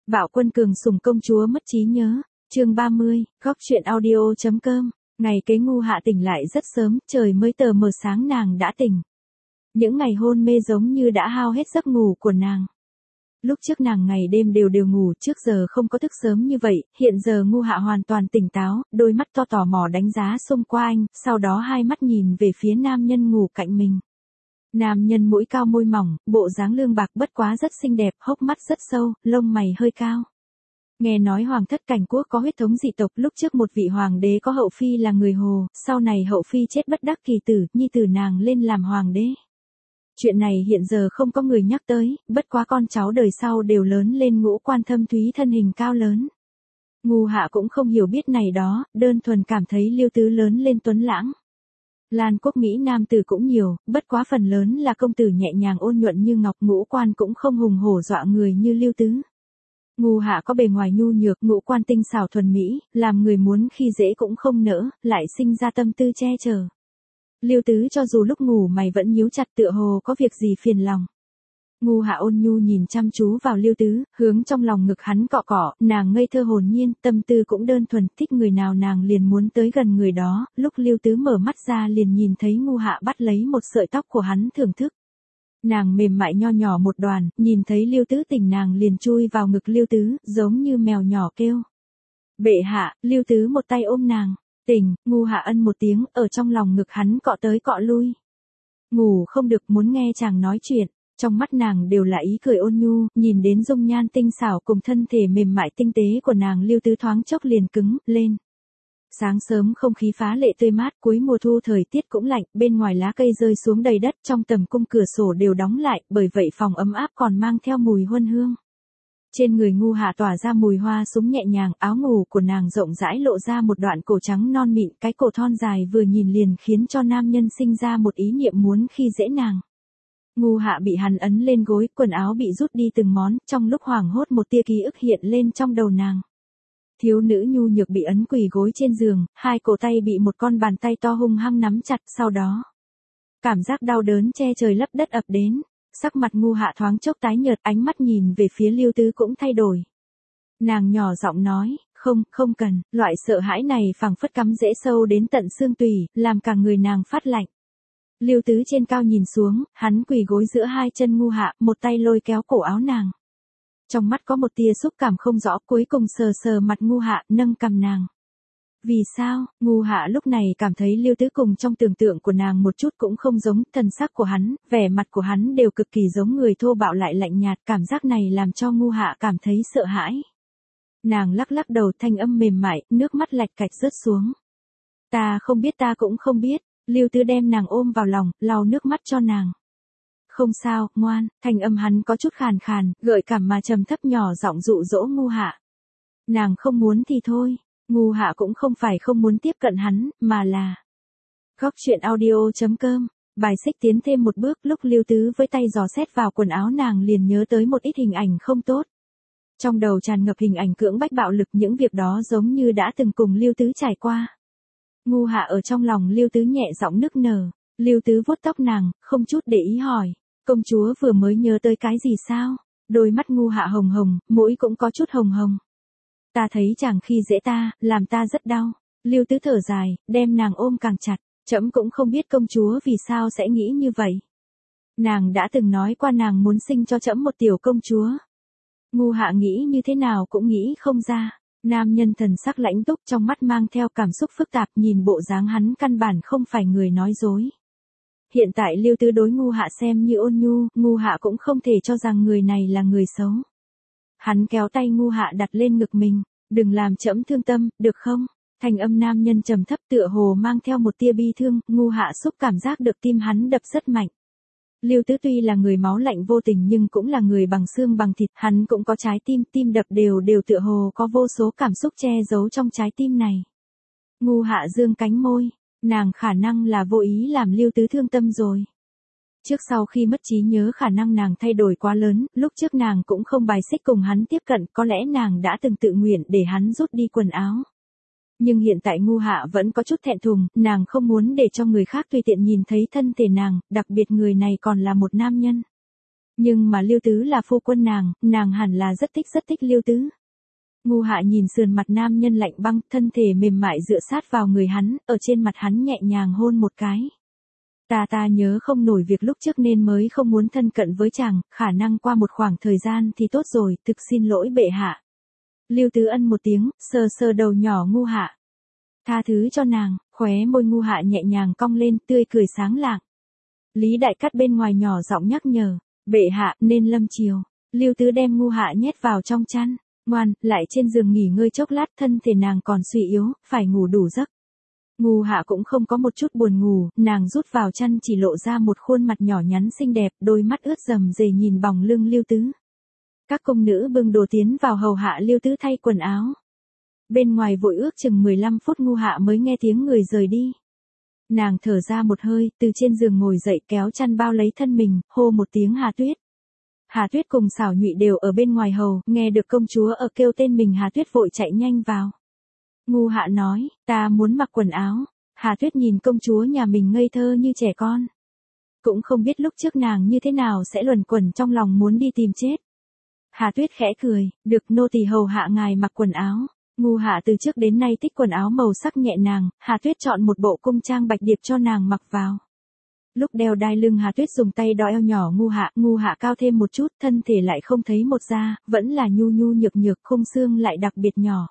Bạo Quân cường sủng công chúa mất trí nhớ, chương 30, góc truyện audio.com. Ngày kế Ngu Hạ tỉnh lại rất sớm, trời mới tờ mờ sáng nàng đã tỉnh. Những ngày hôn mê giống như đã hao hết giấc ngủ của nàng. Lúc trước nàng ngày đêm đều ngủ, trước giờ không có thức sớm như vậy, hiện giờ Ngu Hạ hoàn toàn tỉnh táo, đôi mắt to tò mò đánh giá xung quanh, sau đó hai mắt nhìn về phía nam nhân ngủ cạnh mình. Nam nhân mũi cao môi mỏng, bộ dáng lương bạc bất quá rất xinh đẹp, hốc mắt rất sâu, lông mày hơi cao. Nghe nói hoàng thất Cảnh quốc có huyết thống dị tộc, lúc trước một vị hoàng đế có hậu phi là người Hồ, sau này hậu phi chết bất đắc kỳ tử, nhi tử nàng lên làm hoàng đế. Chuyện này hiện giờ không có người nhắc tới, bất quá con cháu đời sau đều lớn lên ngũ quan thâm thúy thân hình cao lớn. Ngu Hạ cũng không hiểu biết này đó, đơn thuần cảm thấy Lưu Tứ lớn lên tuấn lãng. Lan quốc Mỹ nam tử cũng nhiều, bất quá phần lớn là công tử nhẹ nhàng ôn nhuận như ngọc, ngũ quan cũng không hùng hổ dọa người như Lưu Tứ. Ngu Hạ có bề ngoài nhu nhược, ngũ quan tinh xảo thuần mỹ, làm người muốn khi dễ cũng không nỡ, lại sinh ra tâm tư che chở. Lưu Tứ cho dù lúc ngủ mày vẫn nhíu chặt, tựa hồ có việc gì phiền lòng. Ngu Hạ ôn nhu nhìn chăm chú vào Lưu Tứ, hướng trong lòng ngực hắn cọ cọ, nàng ngây thơ hồn nhiên, tâm tư cũng đơn thuần, thích người nào nàng liền muốn tới gần người đó. Lúc Lưu Tứ mở mắt ra liền nhìn thấy Ngu Hạ bắt lấy một sợi tóc của hắn thưởng thức. Nàng mềm mại nho nhỏ một đoàn, nhìn thấy Lưu Tứ tỉnh nàng liền chui vào ngực Lưu Tứ, giống như mèo nhỏ kêu. Bệ hạ. Lưu Tứ một tay ôm nàng. Tỉnh. Ngu Hạ ân một tiếng, ở trong lòng ngực hắn cọ tới cọ lui. Ngủ không được, muốn nghe chàng nói chuyện. Trong mắt nàng đều là ý cười ôn nhu, nhìn đến dung nhan tinh xảo cùng thân thể mềm mại tinh tế của nàng, Lưu Tứ thoáng chốc liền cứng lên. Sáng sớm không khí phá lệ tươi mát, cuối mùa thu thời tiết cũng lạnh, bên ngoài lá cây rơi xuống đầy đất, trong tầm cung cửa sổ đều đóng lại, bởi vậy phòng ấm áp còn mang theo mùi huân hương. Trên người Ngu Hạ tỏa ra mùi hoa súng nhẹ nhàng, áo ngủ của nàng rộng rãi lộ ra một đoạn cổ trắng non mịn, cái cổ thon dài vừa nhìn liền khiến cho nam nhân sinh ra một ý niệm muốn khi dễ nàng. Ngu Hạ bị hắn ấn lên gối, quần áo bị rút đi từng món, trong lúc hoảng hốt một tia ký ức hiện lên trong đầu nàng. Thiếu nữ nhu nhược bị ấn quỳ gối trên giường, hai cổ tay bị một con bàn tay to hung hăng nắm chặt, sau đó cảm giác đau đớn che trời lấp đất ập đến, sắc mặt Ngu Hạ thoáng chốc tái nhợt, ánh mắt nhìn về phía Lưu Tứ cũng thay đổi. Nàng nhỏ giọng nói, không cần, loại sợ hãi này phảng phất cắm rễ sâu đến tận xương tủy, làm cả người nàng phát lạnh. Lưu Tứ trên cao nhìn xuống, hắn quỳ gối giữa hai chân Ngu Hạ, một tay lôi kéo cổ áo nàng. Trong mắt có một tia xúc cảm không rõ, cuối cùng sờ sờ mặt Ngu Hạ, nâng cằm nàng. Vì sao? Ngu Hạ lúc này cảm thấy Lưu Tứ cùng trong tưởng tượng của nàng một chút cũng không giống, thần sắc của hắn, vẻ mặt của hắn đều cực kỳ giống người thô bạo lại lạnh nhạt, cảm giác này làm cho Ngu Hạ cảm thấy sợ hãi. Nàng lắc lắc đầu, thanh âm mềm mại, nước mắt lạch cạch rớt xuống. Ta không biết, ta cũng không biết. Lưu Tứ đem nàng ôm vào lòng, lau nước mắt cho nàng. Không sao, ngoan, thanh âm hắn có chút khàn khàn, gợi cảm mà trầm thấp nhỏ giọng dụ dỗ Ngu Hạ. Nàng không muốn thì thôi. Ngu Hạ cũng không phải không muốn tiếp cận hắn, mà là góc truyện audio.com. Bài xích tiến thêm một bước, lúc Lưu Tứ với tay dò xét vào quần áo nàng liền nhớ tới một ít hình ảnh không tốt. Trong đầu tràn ngập hình ảnh cưỡng bách bạo lực, những việc đó giống như đã từng cùng Lưu Tứ trải qua. Ngu Hạ ở trong lòng Lưu Tứ nhẹ giọng nức nở. Lưu Tứ vuốt tóc nàng, không chút để ý hỏi, công chúa vừa mới nhớ tới cái gì sao? Đôi mắt Ngu Hạ hồng hồng, mũi cũng có chút hồng hồng. Ta thấy chàng khi dễ ta, làm ta rất đau. Lưu Tứ thở dài, đem nàng ôm càng chặt. Trẫm cũng không biết công chúa vì sao sẽ nghĩ như vậy. Nàng đã từng nói qua nàng muốn sinh cho trẫm một tiểu công chúa. Ngu Hạ nghĩ như thế nào cũng nghĩ không ra. Nam nhân thần sắc lãnh túc, trong mắt mang theo cảm xúc phức tạp, nhìn bộ dáng hắn căn bản không phải người nói dối. Hiện tại Lưu Tứ đối Ngu Hạ xem như ôn nhu, Ngu Hạ cũng không thể cho rằng người này là người xấu. Hắn kéo tay Ngu Hạ đặt lên ngực mình, đừng làm trẫm thương tâm, được không? Thanh âm nam nhân trầm thấp tựa hồ mang theo một tia bi thương, Ngu Hạ xúc cảm giác được tim hắn đập rất mạnh. Lưu Tứ tuy là người máu lạnh vô tình nhưng cũng là người bằng xương bằng thịt, hắn cũng có trái tim, tim đập đều tựa hồ có vô số cảm xúc che giấu trong trái tim này. Ngu Hạ dương cánh môi, nàng khả năng là vô ý làm Lưu Tứ thương tâm rồi. Trước sau khi mất trí nhớ khả năng nàng thay đổi quá lớn, lúc trước nàng cũng không bài xích cùng hắn tiếp cận, có lẽ nàng đã từng tự nguyện để hắn rút đi quần áo. Nhưng hiện tại Ngu Hạ vẫn có chút thẹn thùng, nàng không muốn để cho người khác tùy tiện nhìn thấy thân thể nàng, đặc biệt người này còn là một nam nhân. Nhưng mà Lưu Tứ là phu quân nàng hẳn là rất thích Lưu Tứ. Ngu Hạ nhìn sườn mặt nam nhân lạnh băng, thân thể mềm mại dựa sát vào người hắn, ở trên mặt hắn nhẹ nhàng hôn một cái. Ta nhớ không nổi việc lúc trước nên mới không muốn thân cận với chàng, khả năng qua một khoảng thời gian thì tốt rồi, thực xin lỗi bệ hạ. Lưu Tứ ân một tiếng, sờ sờ đầu nhỏ Ngu Hạ. Tha thứ cho nàng, khóe môi Ngu Hạ nhẹ nhàng cong lên, tươi cười sáng lạng. Lý Đại Cát bên ngoài nhỏ giọng nhắc nhở, bệ hạ nên lâm chiều. Lưu Tứ đem Ngu Hạ nhét vào trong chăn, ngoan, lại trên giường nghỉ ngơi chốc lát, thân thể nàng còn suy yếu, phải ngủ đủ giấc. Ngu Hạ cũng không có một chút buồn ngủ, nàng rút vào chăn chỉ lộ ra một khuôn mặt nhỏ nhắn xinh đẹp, đôi mắt ướt rầm rề nhìn bóng lưng Lưu Tứ. Các công nữ bưng đồ tiến vào hầu hạ Lưu Tứ thay quần áo. Bên ngoài vội ước chừng 15 phút Ngu Hạ mới nghe tiếng người rời đi. Nàng thở ra một hơi, từ trên giường ngồi dậy kéo chăn bao lấy thân mình, hô một tiếng Hà Tuyết. Hà Tuyết cùng Xảo Nhụy đều ở bên ngoài hầu, nghe được công chúa ở kêu tên mình Hà Tuyết vội chạy nhanh vào. Ngu Hạ nói, ta muốn mặc quần áo. Hà Tuyết nhìn công chúa nhà mình ngây thơ như trẻ con. Cũng không biết lúc trước nàng như thế nào sẽ luẩn quẩn trong lòng muốn đi tìm chết. Hà Tuyết khẽ cười, được nô tỳ hầu hạ ngài mặc quần áo. Ngu Hạ từ trước đến nay thích quần áo màu sắc nhẹ nàng, Hà Tuyết chọn một bộ cung trang bạch điệp cho nàng mặc vào. Lúc đeo đai lưng Hà Tuyết dùng tay đo eo nhỏ Ngu Hạ cao thêm một chút, thân thể lại không thấy một da, vẫn là nhu nhu nhược nhược, khung xương lại đặc biệt nhỏ.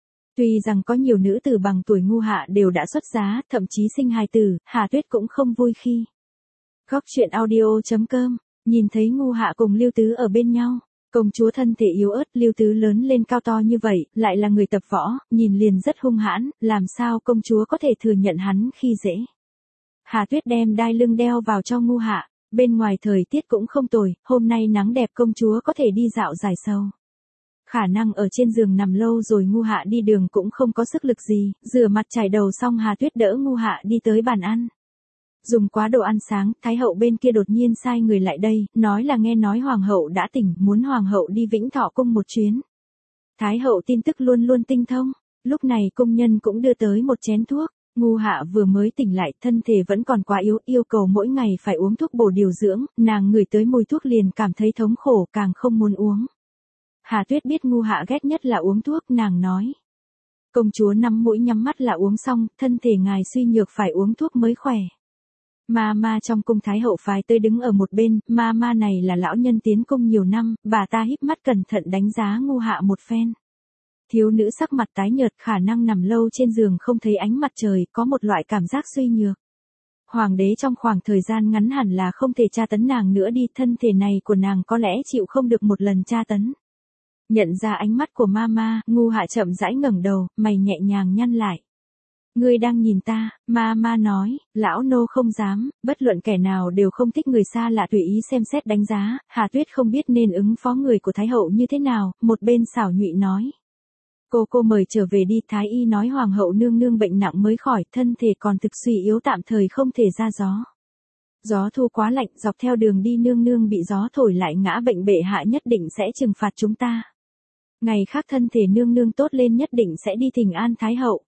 Tuy rằng có nhiều nữ tử bằng tuổi Ngu Hạ đều đã xuất giá, thậm chí sinh hài tử, Hà Tuyết cũng không vui khi. Góc truyện audio.com, nhìn thấy Ngu Hạ cùng Lưu Tứ ở bên nhau. Công chúa thân thể yếu ớt, Lưu Tứ lớn lên cao to như vậy, lại là người tập võ, nhìn liền rất hung hãn, làm sao công chúa có thể thừa nhận hắn khi dễ. Hà Tuyết đem đai lưng đeo vào cho Ngu Hạ, bên ngoài thời tiết cũng không tồi, hôm nay nắng đẹp công chúa có thể đi dạo giải sầu. Khả năng ở trên giường nằm lâu rồi Ngu Hạ đi đường cũng không có sức lực gì, rửa mặt chải đầu xong Hà Tuyết đỡ Ngu Hạ đi tới bàn ăn. Dùng quá đồ ăn sáng, Thái hậu bên kia đột nhiên sai người lại đây, nói là nghe nói Hoàng hậu đã tỉnh, muốn Hoàng hậu đi Vĩnh Thọ cung một chuyến. Thái hậu tin tức luôn luôn tinh thông, lúc này công nhân cũng đưa tới một chén thuốc. Ngu Hạ vừa mới tỉnh lại, thân thể vẫn còn quá yếu, yêu cầu mỗi ngày phải uống thuốc bổ điều dưỡng, nàng ngửi tới mùi thuốc liền cảm thấy thống khổ, càng không muốn uống. Hà Tuyết biết Ngu Hạ ghét nhất là uống thuốc, nàng nói. Công chúa nắm mũi nhắm mắt là uống xong, thân thể ngài suy nhược phải uống thuốc mới khỏe. Ma trong cung Thái hậu phái tới đứng ở một bên, ma này là lão nhân tiến cung nhiều năm, bà ta híp mắt cẩn thận đánh giá Ngu Hạ một phen. Thiếu nữ sắc mặt tái nhợt, khả năng nằm lâu trên giường không thấy ánh mặt trời, có một loại cảm giác suy nhược. Hoàng đế trong khoảng thời gian ngắn hẳn là không thể tra tấn nàng nữa đi, thân thể này của nàng có lẽ chịu không được một lần tra tấn. Nhận ra ánh mắt của ma, Ngu Hạ chậm rãi ngẩng đầu, mày nhẹ nhàng nhăn lại. Ngươi đang nhìn ta, ma nói, lão nô không dám, bất luận kẻ nào đều không thích người xa lạ tùy ý xem xét đánh giá, Hà Tuyết không biết nên ứng phó người của Thái hậu như thế nào, một bên Xảo Nhụy nói. Cô mời trở về đi, Thái y nói Hoàng hậu nương nương bệnh nặng mới khỏi, thân thể còn thực suy yếu tạm thời không thể ra gió. Gió thu quá lạnh, dọc theo đường đi nương nương bị gió thổi lại ngã bệnh, bệ hạ nhất định sẽ trừng phạt chúng ta. Ngày khác thân thể nương nương tốt lên nhất định sẽ đi thỉnh an Thái hậu.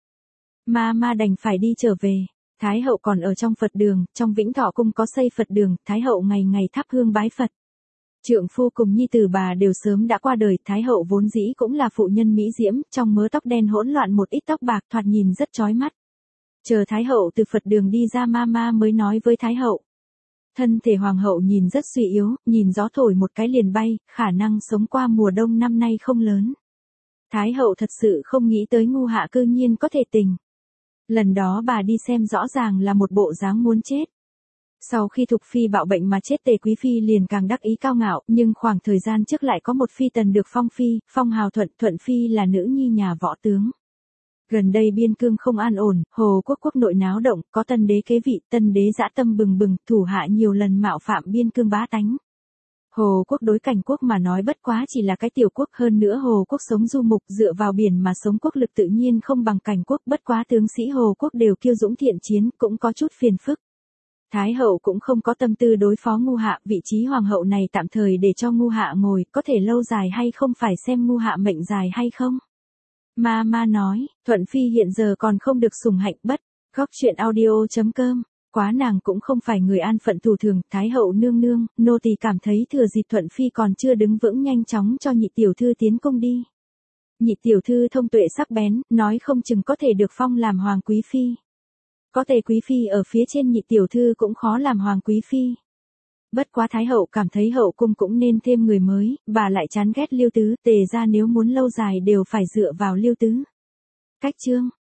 Ma đành phải đi trở về. Thái hậu còn ở trong Phật đường, trong Vĩnh Thọ cung có xây Phật đường, Thái hậu ngày ngày thắp hương bái Phật. Trượng phu cùng nhi tử bà đều sớm đã qua đời, Thái hậu vốn dĩ cũng là phụ nhân mỹ diễm, trong mớ tóc đen hỗn loạn một ít tóc bạc, thoạt nhìn rất chói mắt. Chờ Thái hậu từ Phật đường đi ra, ma mới nói với Thái hậu. Thân thể hoàng hậu nhìn rất suy yếu, nhìn gió thổi một cái liền bay, khả năng sống qua mùa đông năm nay không lớn. Thái hậu thật sự không nghĩ tới Ngu Hạ cư nhiên có thể tỉnh. Lần đó bà đi xem rõ ràng là một bộ dáng muốn chết. Sau khi Thục Phi bạo bệnh mà chết, Tề Quý Phi liền càng đắc ý cao ngạo, nhưng khoảng thời gian trước lại có một phi tần được phong phi, phong hào Thuận Phi là nữ nhi nhà võ tướng. Gần đây biên cương không an ổn, Hồ quốc nội náo động, có tân đế kế vị, tân đế dã tâm bừng bừng, thủ hạ nhiều lần mạo phạm biên cương bá tánh. Hồ quốc đối Cảnh quốc mà nói bất quá chỉ là cái tiểu quốc, hơn nữa Hồ quốc sống du mục, dựa vào biển mà sống, quốc lực tự nhiên không bằng Cảnh quốc, bất quá tướng sĩ Hồ quốc đều kiêu dũng thiện chiến, cũng có chút phiền phức. Thái hậu cũng không có tâm tư đối phó Ngu Hạ, vị trí hoàng hậu này tạm thời để cho Ngu Hạ ngồi, có thể lâu dài hay không phải xem Ngu Hạ mệnh dài hay không. Ma nói, Thuận Phi hiện giờ còn không được sủng hạnh bất. Góc truyện audio.com Quá nàng cũng không phải người an phận thủ thường, Thái hậu nương nương, nô tỳ cảm thấy thừa dịp Thuận Phi còn chưa đứng vững nhanh chóng cho nhị tiểu thư tiến công đi. Nhị tiểu thư thông tuệ sắc bén, nói không chừng có thể được phong làm hoàng quý phi. Có thể quý phi ở phía trên nhị tiểu thư cũng khó làm hoàng quý phi. Bất quá Thái hậu cảm thấy hậu cung cũng nên thêm người mới, bà lại chán ghét Lưu Tứ, Tề ra nếu muốn lâu dài đều phải dựa vào Lưu Tứ. Cách chương